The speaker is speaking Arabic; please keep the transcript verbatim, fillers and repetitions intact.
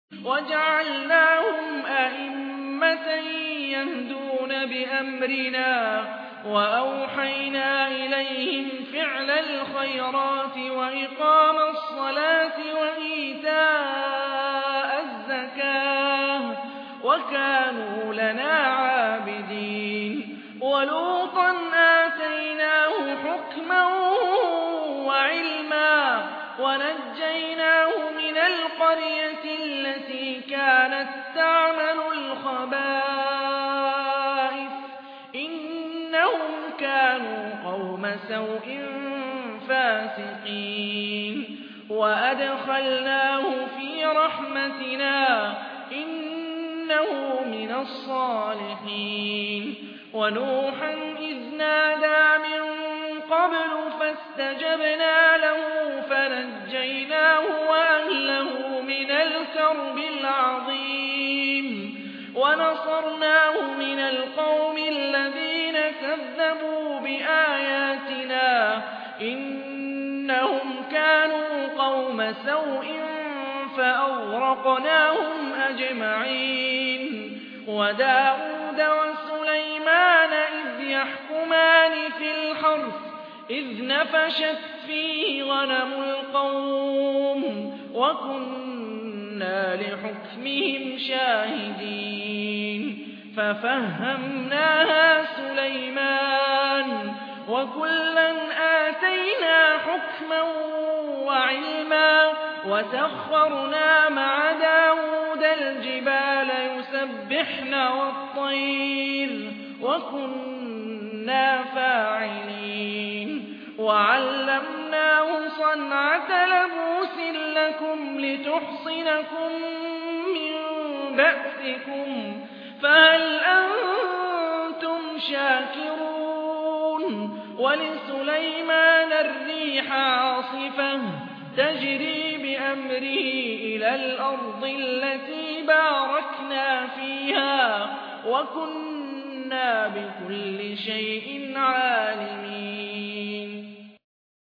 وجعلناهم أئمة يهدون بأمرنا وأوحينا إليهم فعل الخيرات وإقام الصلاة وإيتاء الزكاة وكانوا لنا عابدين. ولوطا آتيناه حكما وعلما ونجيناه من القرية التي كانت تعمل الخبائث إنهم كانوا قوم سوء فاسقين. وأدخلناه في رحمتنا إنه من الصالحين. ونوحا إذ نادى من قبل فاستجبنا له فنجيناه وأهله من الكرب العظيم ونصرناه من القوم الذين كذبوا بآياتنا إنهم كانوا قوم سوء فأغرقناهم أجمعين. وداود وسليمان إذ يحكمان في الحرث إذ نفشت فيه غنم القوم وكنا لحكمهم شاهدين. ففهمناها سليمان وكلا آتينا حكما وعلما وسخرنا مع داود الجبال يسبحن والطير وكنا فاعلين. وعلمناه صنعة لبوس لكم لتحصنكم من بأسكم فهل أنتم شاكرون. ولسليمان الريح عاصفة تجري بأمره إلى الأرض التي باركنا فيها وكنا بكل شيء عالمين.